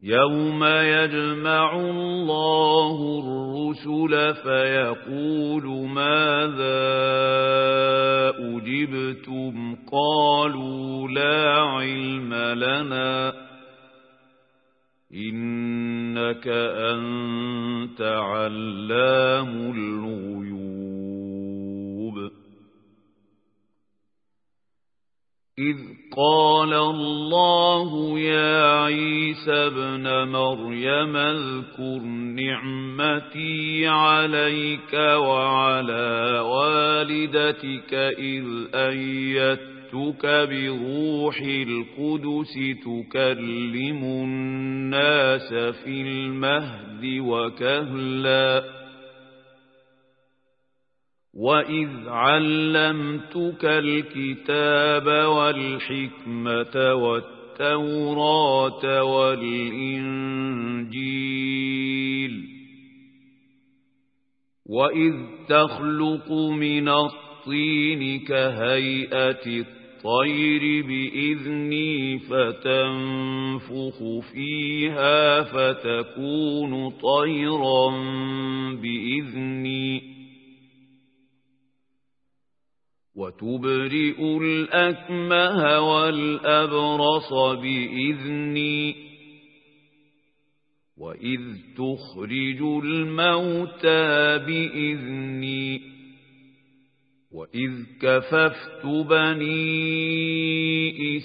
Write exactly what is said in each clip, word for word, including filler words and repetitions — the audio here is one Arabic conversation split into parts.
يوم يجمع الله الرسل فيقول ماذا أجبتم قالوا لا علم لنا إنك أنت علام الغيوب إذ قال الله يا عيسى ابن مريم اذكر نعمتي عليك وعلى والدتك إذ أيدتك بروح القدس تكلم الناس في المهد وكهلا وإذ علمتك الكتاب والحكمة والتوراة والإنجيل وإذ تخلق من الطين كهيئة الطير بإذني فتنفخ فيها فتكون طيرا بإذني وتبرئ الأكمه والأبرص بإذني وإذ تخرج الموتى بإذني وإذ كففت بني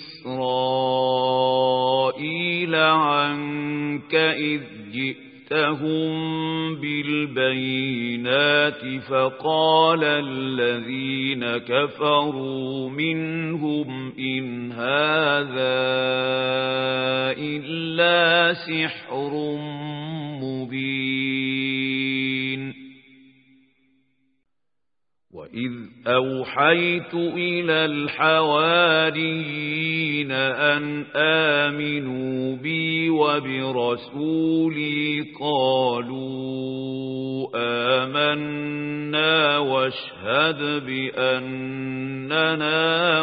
إسرائيل عنك إذ جئت جئتهم بالبينات فقال الذين كفروا منهم إن هذا إلا سحر مبين وإذ أوحيت إلى الحواريين أن آمنوا بي وبرسولي قالوا آمنا واشهد بأننا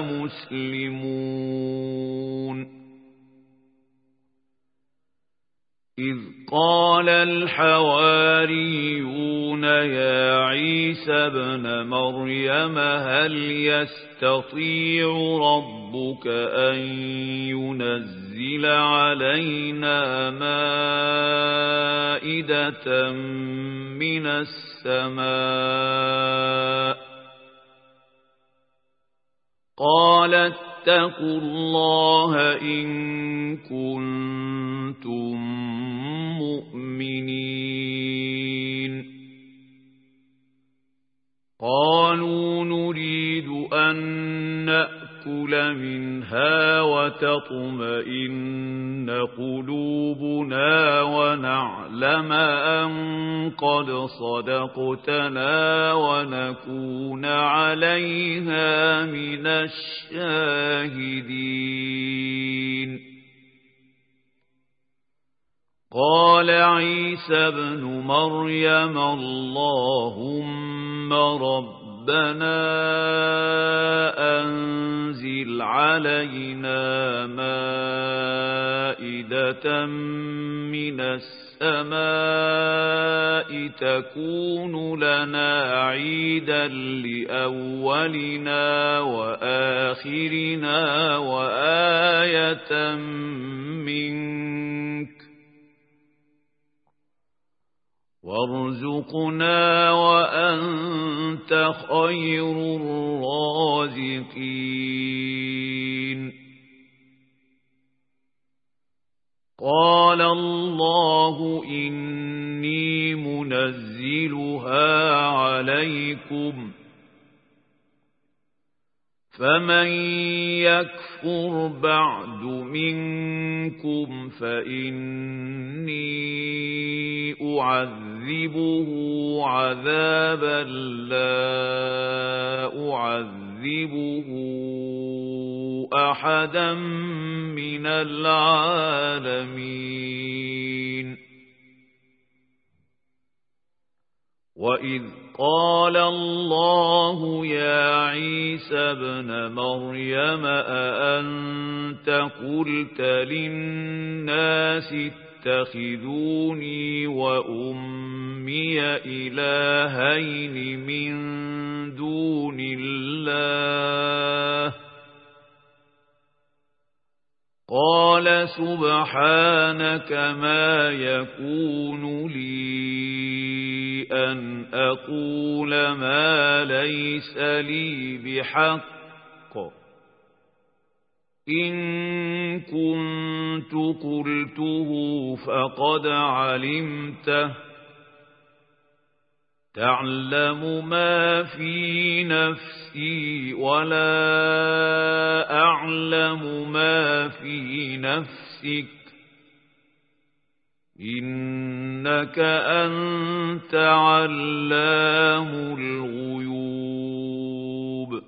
مسلمون إذ قال الحواريون يا عيسى ابن مريم هل يستطيع ربك أن ينزل علينا مائدة من السماء قال اتقوا الله إن كنتم مؤمنين قالوا نريد أن نأكل منها وتطمئن قلوبنا ونعلم أن قد صدقتنا ونكون عليها من الشاهدين قال عيسى ابن مريم اللهم ربنا أنزل علينا مائدة من السماء تكون لنا عيدا لأولنا وآخرنا وآية منك وارزقنا وأنت خير الرازقين قال الله إني منزلها عليكم فمن يكفر بعد منكم فإني أعذبه عذابا لا أعذبه أحدا من العالمين وَإِذْ قَالَ اللَّهُ يَا عِيسَى ابْنَ مَرْيَمَ أَأَنْتَ قُلْتَ لِلنَّاسِ اتَّخِذُونِي وَأُمِّيَ إِلَٰهَيْنِ مِن دُونِ اللَّهِ قَالَ سُبْحَانَكَ مَا يَكُونُ لِي أَنْ أَقُولَ مَا لَيْسَ لِي بِحَقٍّ إِن كُنتُ قُلْتُهُ فَقَدْ عَلِمْتَهُ تَعْلَمُ مَا فِي نَفْسِي وَلَا أَعْلَمُ مَا في نَفْسِكَ إِنَّكَ أَنْتَ عَلَّامُ الْغُيُوبِ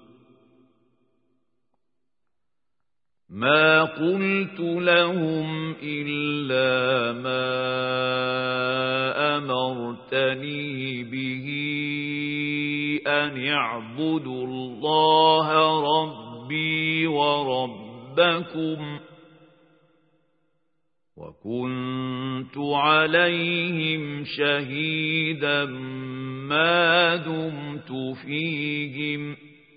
مَا قُلْتُ لَهُمْ إِلَّا مَا أَمَرْتَنِي بِهِ أَنِ اعْبُدُوا اللَّهَ رَبِّي وَرَبَّكُمْ وَكُنْتُ عَلَيْهِمْ شَهِيدًا مَا دُمْتُ فِيهِمْ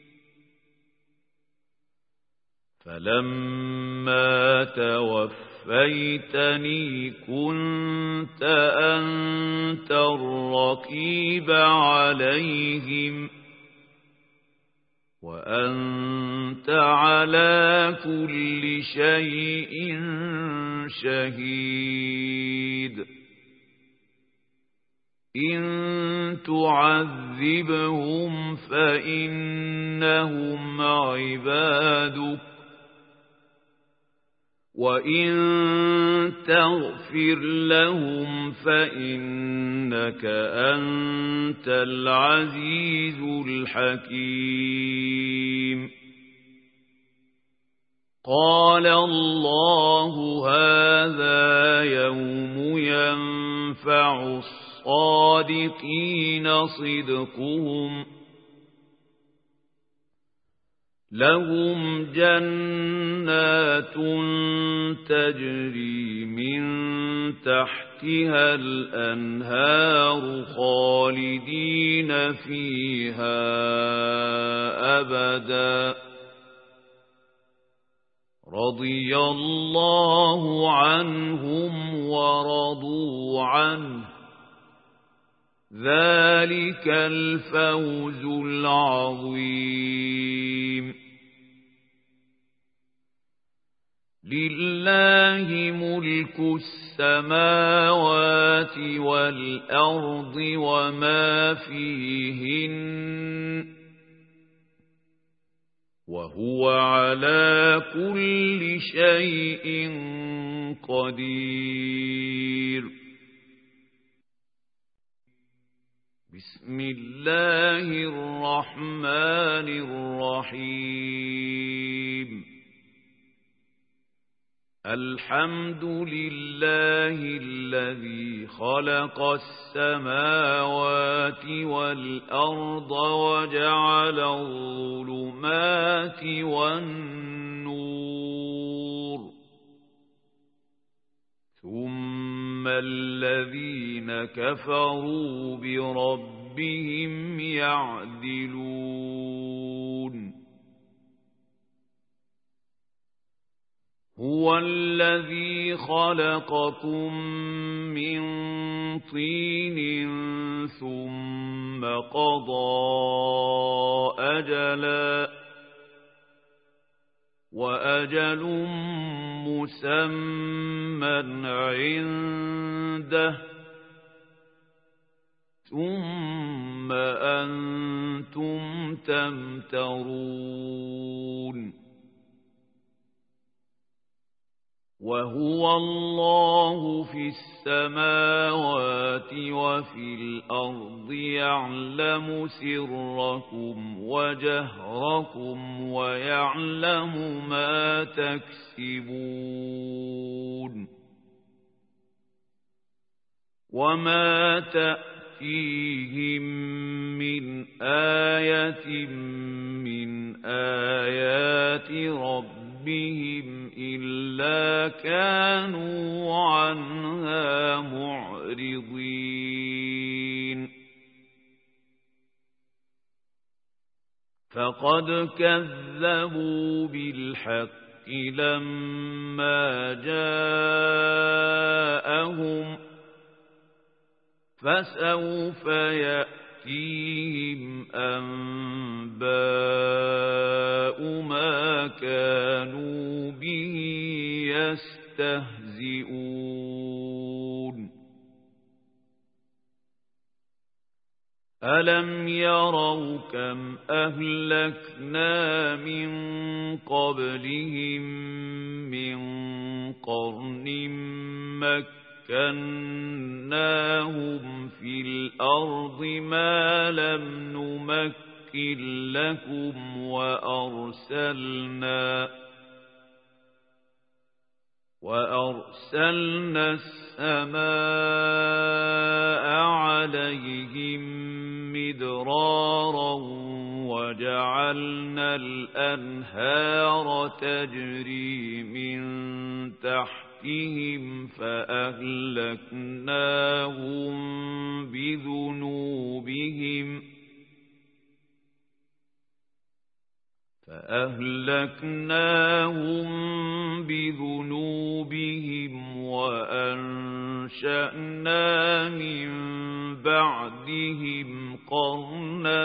فَلَمَّا تَوَفَّيْتَنِي كُنْتَ أَنْتَ الرَّقِيبَ عَلَيْهِمْ وَأَنْتَ عَلَى كُلِّ شَيْءٍ شَهِيدٌ إِن تُعَذِّبْهُمْ فَإِنَّهُمْ عِبَادُكَ وَإِن تَغْفِرْ لَهُمْ فَإِنَّكَ أَنْتَ الْعَزِيزُ الْحَكِيمُ قَالَ اللَّهُ هَذَا يَوْمُ يَنفَعُ الصَّادِقِينَ صِدْقُهُمْ لهم جنات تجري من تحتها الأنهار خالدين فيها أبدا رضي الله عنهم ورضوا عنه ذلك الفوز العظيم لله ملك السماوات والأرض وما فيهن وهو على كل شيء قدير بسم الله الرحمن الرحيم الحمد لله الذي خلق السماوات والأرض وجعل الظلمات والنور ثم الذين كفروا بربهم يعدلون هو الذي خلقكم من طين ثم قضى أجلا وأجل مسمى عنده ثم أنتم تمترون وهو الله في السماوات وفي الأرض يعلم سركم وجهركم ويعلم ما تكسبون وما تأتي تأتيهم من آية من آيات ربهم إلا كانوا عنها معرضين فقد كذبوا بالحق لما جاءهم فسوف يأتيهم أنباء ما كانوا به يستهزئون ألم يروا كم أهلكنا من قبلهم من قرن مكناهم في الأرض ما لم نمكن لكم وأرسلنا وأرسلنا السماء عليهم مدرارا وجعلنا الأنهار تجري من تحتهم فأهلكناهم بذنوبهم فأهلكناهم بذنوبهم وأنشأنا من بعدهم قرنا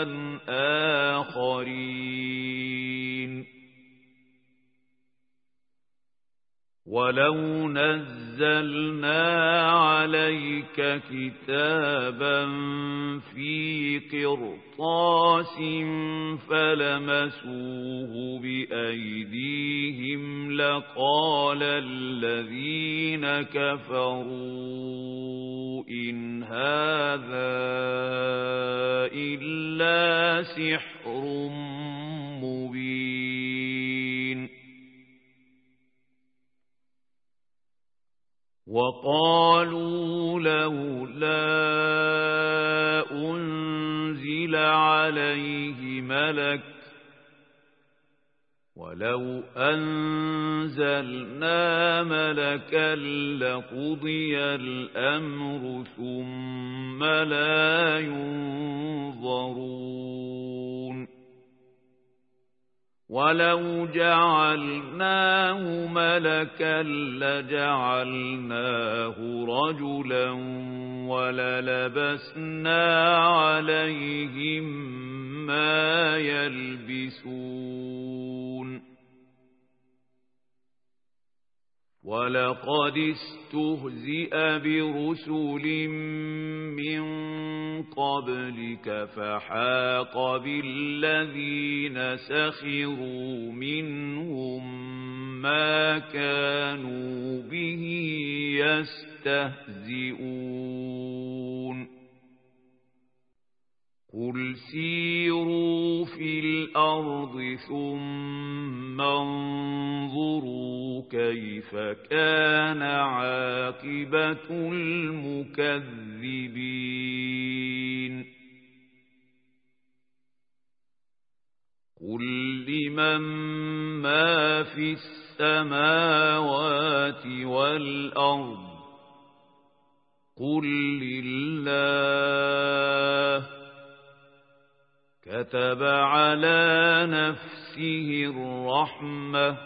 آخرين ولو نزلنا عليك كتابا في قرطاس فلمسوه بأيديهم لقال الذين كفروا إن هذا إلا سحر مبين وقالوا لولا أنزل عليه ملك ولو أنزلنا ملكا لقضي الأمر ثم لا ينظرون ولو جعلناه ملكا لجعلناه رجلا وللبسنا عليهم ما يلبسون ولقد استهزئ برسل من قبلك فحاق بالذين سخروا منهم ما كانوا به يستهزئون قل سيروا في الأرض ثم انظروا كيف كان عاقبة المكذبين قل لمن ما في السماوات والأرض قل لله كتب على نفسه الرحمة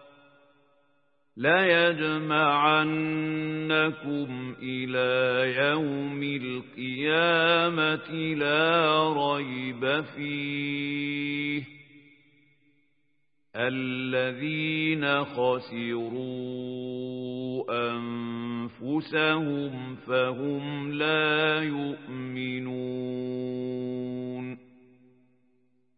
ليجمعنكم إلى يوم القيامة لا ريب فيه الذين خسروا أنفسهم فهم لا يؤمنون